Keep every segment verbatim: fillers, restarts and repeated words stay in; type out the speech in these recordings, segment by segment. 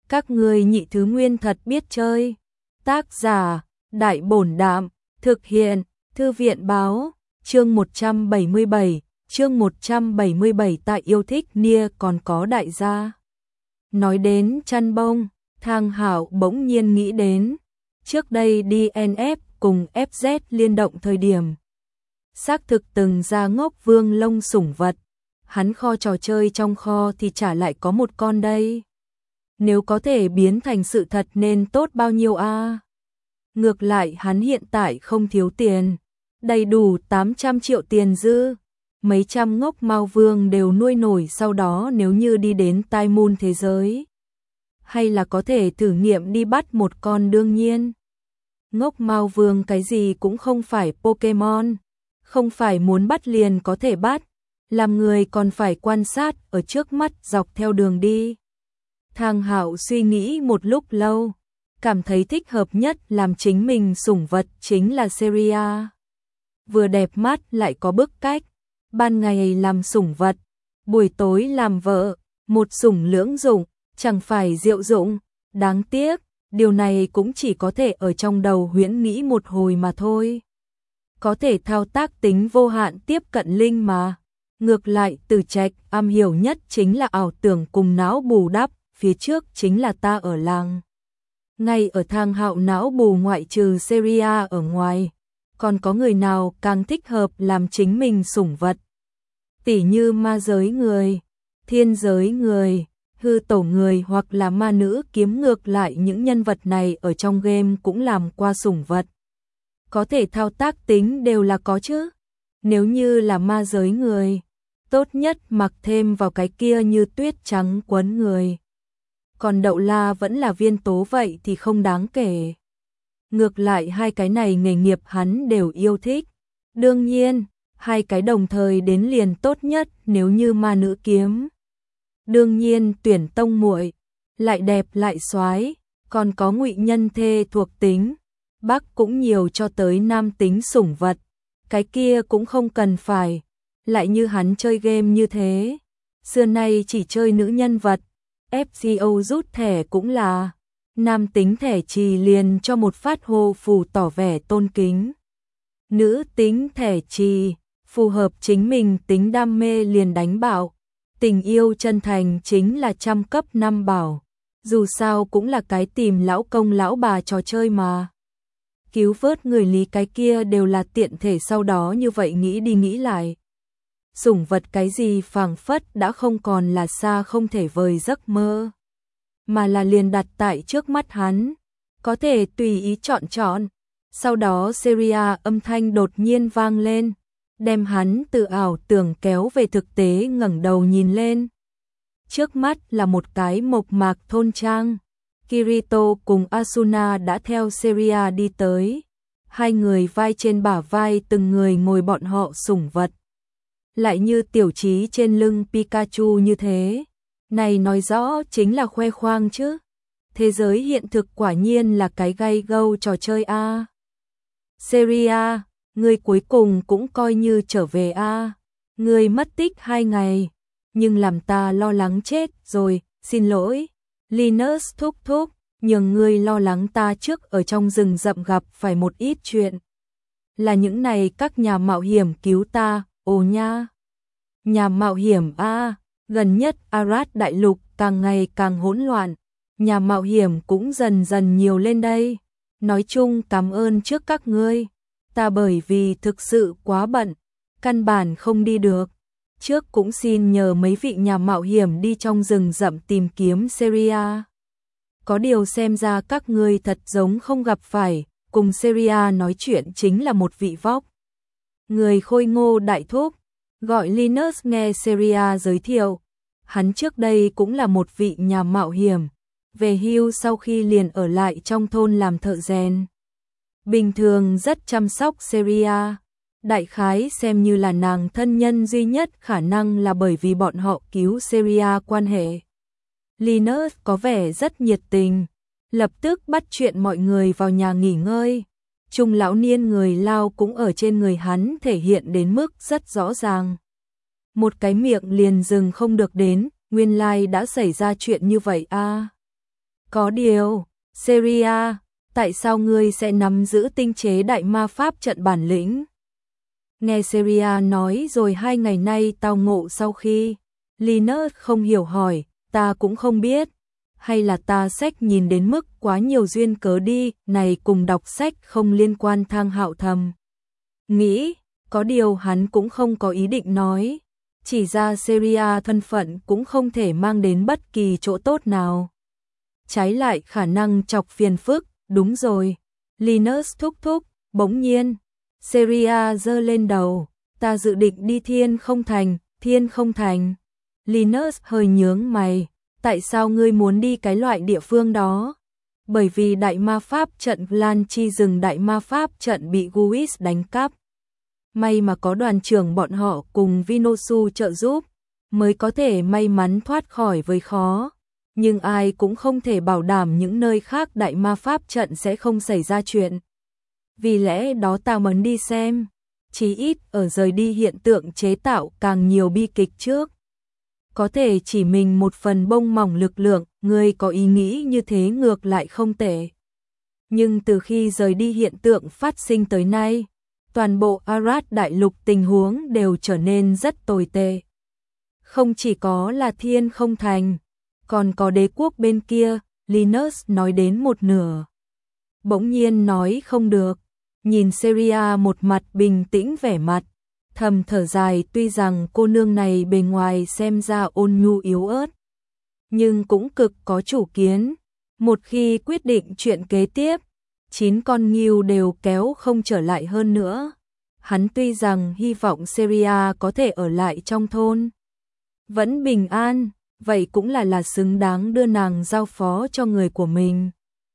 Các ngươi nhị thứ nguyên thật biết chơi. Tác giả, Đại Bổn Đạm, thực hiện, Thư viện Báo, chương một trăm bảy mươi bảy, chương một trăm bảy mươi bảy tại yêu thích Nia còn có đại gia. Nói đến chăn bông, Thang Hạo bỗng nhiên nghĩ đến, trước đây đê en ép cùng ép dét liên động thời điểm. Xác thực từng ra Ngốc Vương lông sủng vật, hắn kho trò chơi trong kho thì chả lại có một con đây. Nếu có thể biến thành sự thật nên tốt bao nhiêu a. À? Ngược lại hắn hiện tại không thiếu tiền, đầy đủ tám trăm triệu tiền dư, mấy trăm ngốc Mao Vương đều nuôi nổi, sau đó nếu như đi đến Tai Moon thế giới, hay là có thể thử nghiệm đi bắt một con. Đương nhiên, ngốc Mao Vương cái gì cũng không phải Pokemon, không phải muốn bắt liền có thể bắt, làm người còn phải quan sát ở trước mắt dọc theo đường đi. Thang Hạo suy nghĩ một lúc lâu, cảm thấy thích hợp nhất làm chính mình sủng vật chính là Seria. Vừa đẹp mắt lại có bức cách, ban ngày làm sủng vật, buổi tối làm vợ, một sủng lưỡng dụng, chẳng phải diệu dụng. Đáng tiếc, điều này cũng chỉ có thể ở trong đầu huyễn nghĩ một hồi mà thôi. Có thể thao tác tính vô hạn tiếp cận linh mà. Ngược lại Từ Trạch am hiểu nhất chính là ảo tưởng cùng não bù đắp, phía trước chính là ta ở làng. Ngay ở Thang Hạo não bù ngoại trừ Seria ở ngoài, còn có người nào càng thích hợp làm chính mình sủng vật. Tỉ như ma giới người, thiên giới người, hư tổ người hoặc là ma nữ kiếm, ngược lại những nhân vật này ở trong game cũng làm qua sủng vật. Có thể thao tác tính đều là có chứ. Nếu như là ma giới người, tốt nhất mặc thêm vào cái kia như tuyết trắng quấn người. Còn đậu la vẫn là viên tố vậy thì không đáng kể. Ngược lại hai cái này nghề nghiệp hắn đều yêu thích. Đương nhiên, hai cái đồng thời đến liền tốt nhất nếu như ma nữ kiếm. Đương nhiên tuyển tông muội, lại đẹp lại soái, còn có ngụy nhân thê thuộc tính. Bắc cũng nhiều cho tới nam tính sủng vật, cái kia cũng không cần phải. Lại như hắn chơi game như thế, xưa nay chỉ chơi nữ nhân vật. ép giê ô rút thẻ cũng là nam tính thẻ trì liền cho một phát hô phù tỏ vẻ tôn kính. Nữ tính thẻ trì, phù hợp chính mình tính đam mê liền đánh bảo. Tình yêu chân thành chính là trăm cấp năm bảo. Dù sao cũng là cái tìm lão công lão bà trò chơi mà. Cứu vớt người lý cái kia đều là tiện thể, sau đó như vậy nghĩ đi nghĩ lại. Sủng vật cái gì phảng phất đã không còn là xa không thể vời giấc mơ, mà là liền đặt tại trước mắt hắn, có thể tùy ý chọn chọn. Sau đó Seria âm thanh đột nhiên vang lên, đem hắn từ ảo tưởng kéo về thực tế. Ngẩng đầu nhìn lên, trước mắt là một cái mộc mạc thôn trang. Kirito cùng Asuna đã theo Seria đi tới, hai người vai trên bả vai từng người ngồi bọn họ sủng vật. Lại như tiểu trí trên lưng Pikachu như thế. Này nói rõ chính là khoe khoang chứ. Thế giới hiện thực quả nhiên là cái gay gâu trò chơi a. À. Seria, ngươi cuối cùng cũng coi như trở về a. À. Ngươi mất tích hai ngày, nhưng làm ta lo lắng chết rồi, xin lỗi. Linus thúc thúc, nhường ngươi lo lắng ta trước ở trong rừng rậm gặp phải một ít chuyện. Là những này các nhà mạo hiểm cứu ta. Ồ nha, nhà mạo hiểm a, à, gần nhất Arad đại lục càng ngày càng hỗn loạn, nhà mạo hiểm cũng dần dần nhiều lên đây. Nói chung cảm ơn trước các ngươi, ta bởi vì thực sự quá bận, căn bản không đi được. Trước cũng xin nhờ mấy vị nhà mạo hiểm đi trong rừng rậm tìm kiếm Seria. Có điều xem ra các ngươi thật giống không gặp phải, cùng Seria nói chuyện chính là một vị vóc người khôi ngô đại thúc, gọi Linus. Nghe Seria giới thiệu, hắn trước đây cũng là một vị nhà mạo hiểm, về hưu sau khi liền ở lại trong thôn làm thợ rèn. Bình thường rất chăm sóc Seria, đại khái xem như là nàng thân nhân duy nhất, khả năng là bởi vì bọn họ cứu Seria quan hệ. Linus có vẻ rất nhiệt tình, lập tức bắt chuyện mọi người vào nhà nghỉ ngơi. Trung lão niên người Lao cũng ở trên người hắn thể hiện đến mức rất rõ ràng. Một cái miệng liền dừng không được đến, nguyên lai đã xảy ra chuyện như vậy a. À. Có điều, Seria, tại sao ngươi sẽ nắm giữ tinh chế đại ma pháp trận bản lĩnh? Nghe Seria nói rồi hai ngày nay tao ngộ sau khi. Linus không hiểu hỏi, ta cũng không biết. Hay là ta sách nhìn đến mức quá nhiều duyên cớ đi, này cùng đọc sách không liên quan. Thang Hạo thầm nghĩ, có điều hắn cũng không có ý định nói. Chỉ ra Seria thân phận cũng không thể mang đến bất kỳ chỗ tốt nào. Trái lại khả năng chọc phiền phức, đúng rồi. Linus thúc thúc, bỗng nhiên. Seria giơ lên đầu, ta dự định đi Thiên Không Thành. Thiên Không Thành. Linus hơi nhướng mày, tại sao ngươi muốn đi cái loại địa phương đó? Bởi vì đại ma pháp trận Lan Chi rừng đại ma pháp trận bị Guis đánh cắp. May mà có đoàn trưởng bọn họ cùng Vinosu trợ giúp, mới có thể may mắn thoát khỏi với khó. Nhưng ai cũng không thể bảo đảm những nơi khác đại ma pháp trận sẽ không xảy ra chuyện. Vì lẽ đó ta muốn đi xem, chí ít ở rời đi hiện tượng chế tạo càng nhiều bi kịch trước. Có thể chỉ mình một phần bông mỏng lực lượng, ngươi có ý nghĩ như thế ngược lại không tệ. Nhưng từ khi rời đi hiện tượng phát sinh tới nay, toàn bộ Arad đại lục tình huống đều trở nên rất tồi tệ. Không chỉ có là Thiên Không Thành, còn có đế quốc bên kia. Linus nói đến một nửa, bỗng nhiên nói không được, nhìn Seria một mặt bình tĩnh vẻ mặt, thầm thở dài. Tuy rằng cô nương này bề ngoài xem ra ôn nhu yếu ớt, nhưng cũng cực có chủ kiến. Một khi quyết định chuyện kế tiếp, chín con ngưu đều kéo không trở lại hơn nữa. Hắn tuy rằng hy vọng Seria có thể ở lại trong thôn, vẫn bình an, vậy cũng là là xứng đáng đưa nàng giao phó cho người của mình.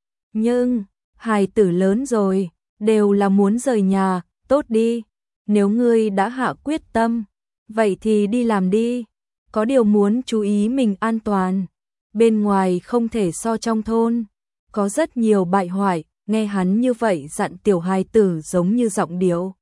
Nhưng, hài tử lớn rồi, đều là muốn rời nhà, tốt đi. Nếu ngươi đã hạ quyết tâm, vậy thì đi làm đi. Có điều muốn chú ý mình an toàn. Bên ngoài không thể so trong thôn, có rất nhiều bại hoại. Nghe hắn như vậy dặn tiểu hài tử giống như giọng điệu.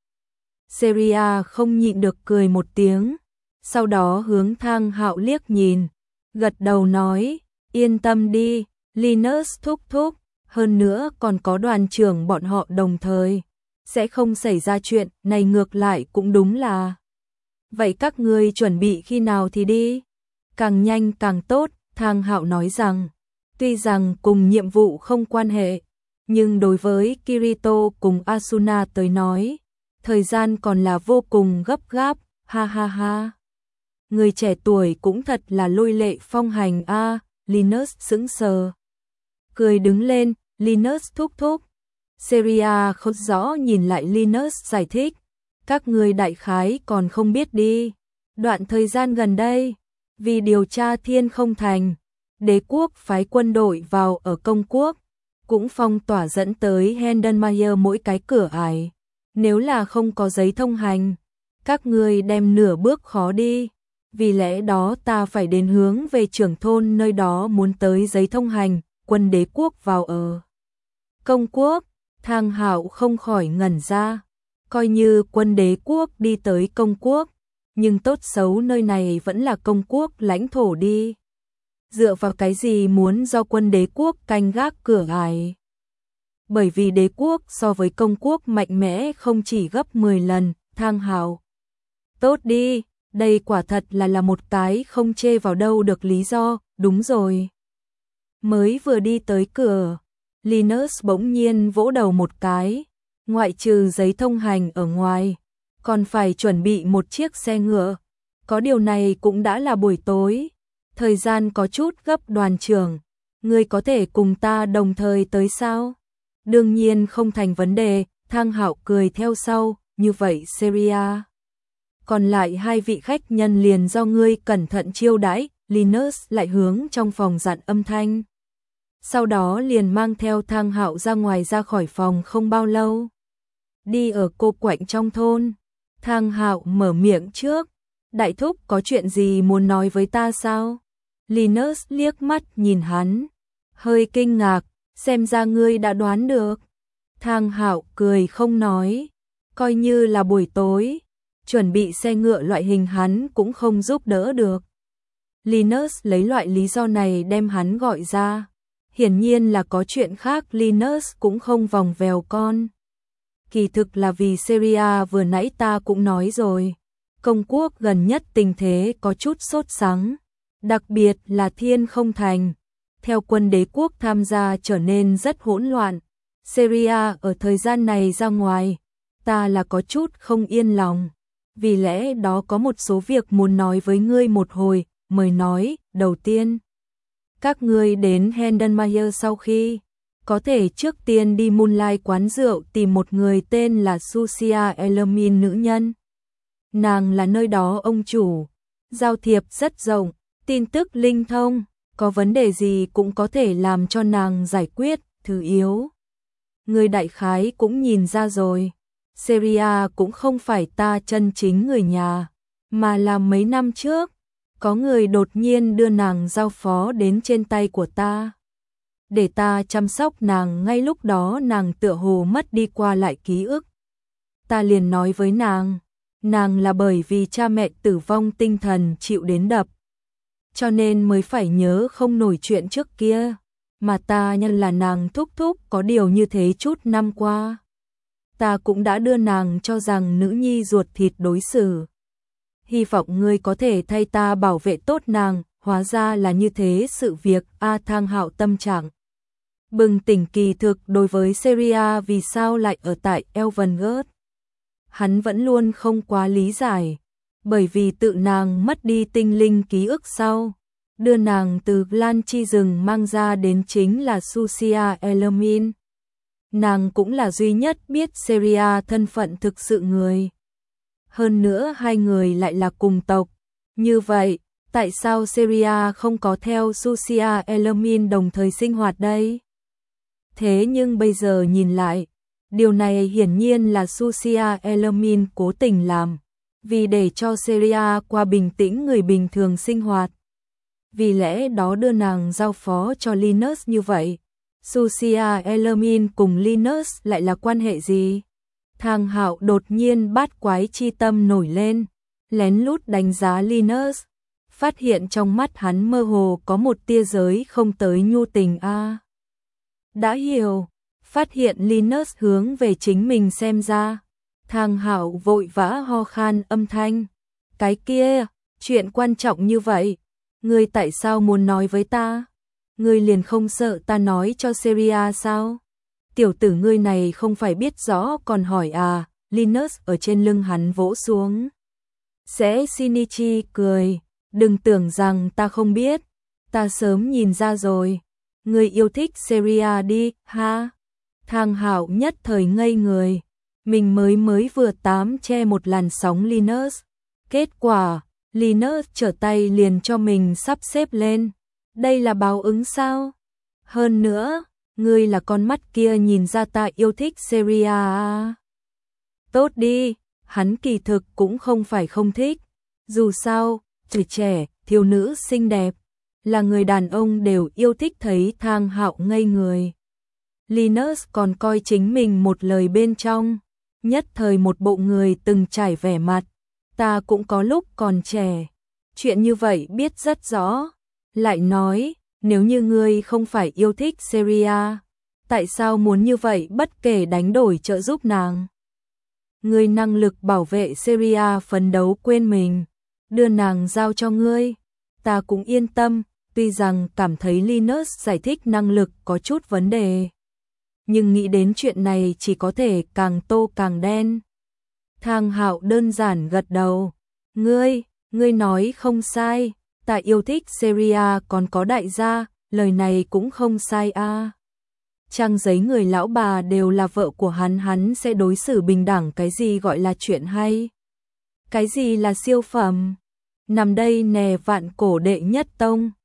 Seria không nhịn được cười một tiếng, sau đó hướng Thang Hạo liếc nhìn, gật đầu nói, yên tâm đi, Linus thúc thúc, hơn nữa còn có đoàn trưởng bọn họ đồng thời, sẽ không xảy ra chuyện này. Ngược lại cũng đúng là. Vậy các ngươi chuẩn bị khi nào thì đi? Càng nhanh càng tốt. Thang Hạo nói rằng, tuy rằng cùng nhiệm vụ không quan hệ, nhưng đối với Kirito cùng Asuna tới nói, thời gian còn là vô cùng gấp gáp. Ha ha ha. Người trẻ tuổi cũng thật là lôi lệ phong hành a. À, Linus sững sờ, cười đứng lên. Linus thúc thúc. Seria không rõ nhìn lại Linus giải thích, các ngươi đại khái còn không biết đi. Đoạn thời gian gần đây, vì điều tra Thiên Không Thành, đế quốc phái quân đội vào ở công quốc, cũng phong tỏa dẫn tới Heldenmayer mỗi cái cửa ải. Nếu là không có giấy thông hành, các ngươi đem nửa bước khó đi. Vì lẽ đó ta phải đến hướng về trưởng thôn nơi đó muốn tới giấy thông hành, quân đế quốc vào ở công quốc. Thang Hạo không khỏi ngẩn ra, coi như quân đế quốc đi tới công quốc, nhưng tốt xấu nơi này vẫn là công quốc lãnh thổ đi. Dựa vào cái gì muốn do quân đế quốc canh gác cửa ải? Bởi vì đế quốc so với công quốc mạnh mẽ không chỉ gấp mười lần. Thang Hạo, tốt đi, đây quả thật là là một cái không chê vào đâu được lý do. Đúng rồi. Mới vừa đi tới cửa, Linus bỗng nhiên vỗ đầu một cái, ngoại trừ giấy thông hành ở ngoài, còn phải chuẩn bị một chiếc xe ngựa. Có điều này cũng đã là buổi tối, thời gian có chút gấp. Đoàn trưởng, ngươi có thể cùng ta đồng thời tới sao? Đương nhiên không thành vấn đề. Thang Hạo cười theo sau, như vậy Seria, còn lại hai vị khách nhân liền do ngươi cẩn thận chiêu đãi. Linus lại hướng trong phòng dặn âm thanh, sau đó liền mang theo Thang Hạo ra ngoài. Ra khỏi phòng không bao lâu, đi ở cô quạnh trong thôn. Thang Hạo mở miệng trước, đại thúc có chuyện gì muốn nói với ta sao? Linus liếc mắt nhìn hắn, hơi kinh ngạc, xem ra ngươi đã đoán được. Thang Hạo cười không nói, coi như là buổi tối, chuẩn bị xe ngựa loại hình hắn cũng không giúp đỡ được. Linus lấy loại lý do này đem hắn gọi ra. Hiển nhiên là có chuyện khác, Linus cũng không vòng vèo con. Kỳ thực là vì Syria, vừa nãy ta cũng nói rồi. Công quốc gần nhất tình thế có chút sốt sắng, đặc biệt là Thiên Không Thành. Theo quân đế quốc tham gia trở nên rất hỗn loạn. Syria ở thời gian này ra ngoài, ta là có chút không yên lòng. Vì lẽ đó có một số việc muốn nói với ngươi một hồi, mời nói, đầu tiên. Các ngươi đến Hendenmayer sau khi, có thể trước tiên đi Moonlight quán rượu tìm một người tên là Susia Elmin nữ nhân. Nàng là nơi đó ông chủ, giao thiệp rất rộng, tin tức linh thông, có vấn đề gì cũng có thể làm cho nàng giải quyết, thứ yếu. Người đại khái cũng nhìn ra rồi, Syria cũng không phải ta chân chính người nhà, mà là mấy năm trước, có người đột nhiên đưa nàng giao phó đến trên tay của ta. Để ta chăm sóc nàng, ngay lúc đó nàng tựa hồ mất đi qua lại ký ức. Ta liền nói với nàng, nàng là bởi vì cha mẹ tử vong tinh thần chịu đến đập. Cho nên mới phải nhớ không nổi chuyện trước kia, mà ta nhân là nàng thúc thúc có điều như thế chút năm qua. Ta cũng đã đưa nàng cho rằng nữ nhi ruột thịt đối xử. Hy vọng ngươi có thể thay ta bảo vệ tốt nàng, hóa ra là như thế sự việc. A Thang Hạo tâm trạng bừng tỉnh, kỳ thực đối với Syria vì sao lại ở tại Elvengard. Hắn vẫn luôn không quá lý giải, bởi vì tự nàng mất đi tinh linh ký ức sau, đưa nàng từ Lan Chi rừng mang ra đến chính là Susia Elmin. Nàng cũng là duy nhất biết Syria thân phận thực sự người. Hơn nữa hai người lại là cùng tộc. Như vậy, tại sao Syria không có theo Susia Elmin đồng thời sinh hoạt đây? Thế nhưng bây giờ nhìn lại, điều này hiển nhiên là Susia Elmin cố tình làm, vì để cho Syria qua bình tĩnh người bình thường sinh hoạt. Vì lẽ đó đưa nàng giao phó cho Linus như vậy. Susia Elmin cùng Linus lại là quan hệ gì? Thang Hạo đột nhiên bát quái chi tâm nổi lên, lén lút đánh giá Linus, phát hiện trong mắt hắn mơ hồ có một tia giới không tới nhu tình a. À, đã hiểu, phát hiện Linus hướng về chính mình xem ra. Thang Hạo vội vã ho khan âm thanh. Cái kia, chuyện quan trọng như vậy, ngươi tại sao muốn nói với ta? Ngươi liền không sợ ta nói cho Syria sao? Tiểu tử ngươi này không phải biết rõ còn hỏi à? Linus ở trên lưng hắn vỗ xuống. Sẽ Shinichi cười, đừng tưởng rằng ta không biết, ta sớm nhìn ra rồi. Ngươi yêu thích Syria đi, ha? Thang Hạo nhất thời ngây người, mình mới mới vừa tám che một làn sóng Linus. Kết quả, Linus trở tay liền cho mình sắp xếp lên. Đây là báo ứng sao? Hơn nữa, ngươi là con mắt kia nhìn ra ta yêu thích Syria à? Tốt đi, hắn kỳ thực cũng không phải không thích. Dù sao, tuổi trẻ, thiếu nữ xinh đẹp, là người đàn ông đều yêu thích. Thấy Thang Hạo ngây người, Linus còn coi chính mình một lời bên trong, nhất thời một bộ người từng trải vẻ mặt. Ta cũng có lúc còn trẻ, chuyện như vậy biết rất rõ. Lại nói, nếu như ngươi không phải yêu thích Syria, tại sao muốn như vậy bất kể đánh đổi trợ giúp nàng? Ngươi năng lực bảo vệ Syria phấn đấu quên mình, đưa nàng giao cho ngươi, ta cũng yên tâm. Tuy rằng cảm thấy Linus giải thích năng lực có chút vấn đề, nhưng nghĩ đến chuyện này chỉ có thể càng tô càng đen. Thang Hạo đơn giản gật đầu. Ngươi, ngươi nói không sai, ta yêu thích Syria còn có đại gia, lời này cũng không sai a. À. Trang giấy người lão bà đều là vợ của hắn, hắn sẽ đối xử bình đẳng. Cái gì gọi là chuyện hay? Cái gì là siêu phẩm? Nằm đây nè, vạn cổ đệ nhất tông.